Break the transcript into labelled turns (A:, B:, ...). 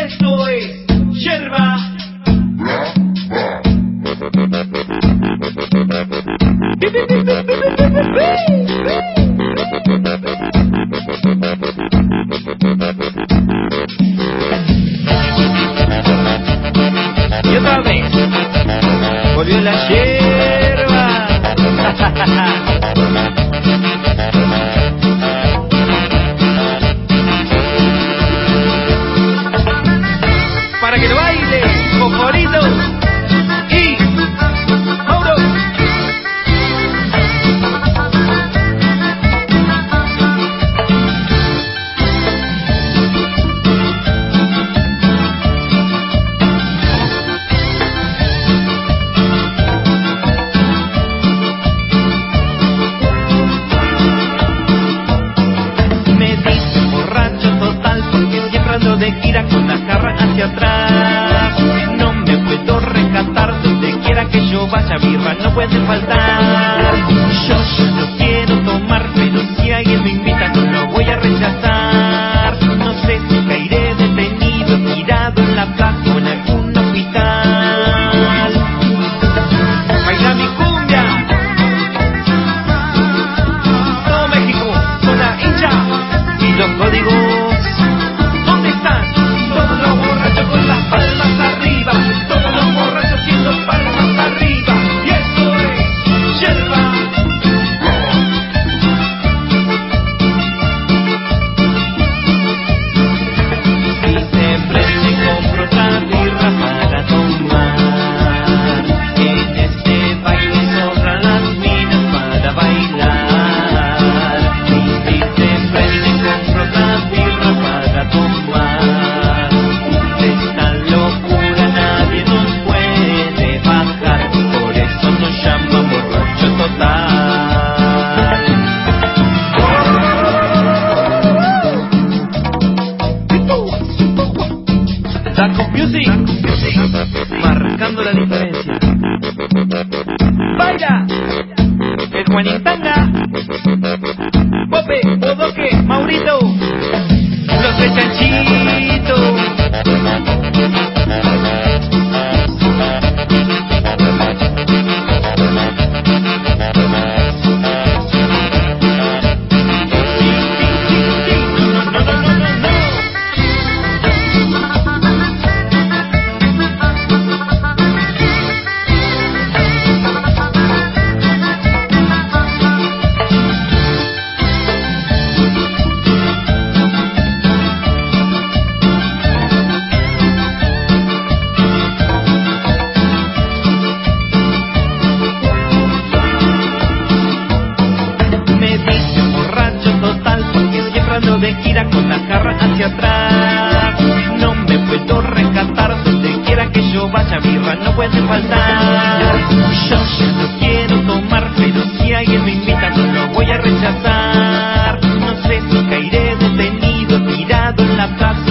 A: esto es Yerba. Y otra vez volvió la yerba. Para que lo baile, Cocorito y Mauro. Me dicen borracho total porque siempre ando de gira con la jarra hacia atrás. No me puedo rescatar, donde quiera que yo vaya birra no puede faltar. Yo ya no quiero tomar, pero si alguien me invita no lo voy a rechazar. No sé si caeré detenido, tirado en la plaza o en algún hospital. Baila mi cumbia, todo México, zona hincha y los códigos. ¿Dónde están? Todos los borrachos con las palmas arriba, todos los borrachos haciendo palmas arriba. Y eso es yerba. Y se prende y compro otra birra para tomar. En este baile sobran las minas para bailar. Y si se prende y compro otra birra para tomar. De esta locura nadie nos puede bajar, por eso nos llaman borracho total. Daco Music, marcando la diferencia. Baila el Juanintanga, Pope, Bodoque, Maurito, los tres chanchitos. Me dicen borracho total porque siempre ando de gira con la jarra hacia atrás. No me puedo rescatar, donde quiera que yo vaya birra no puede faltar. Yo ya no quiero tomar, pero si alguien me invita no lo voy a rechazar. No sé si caeré detenido, tirado en la plaza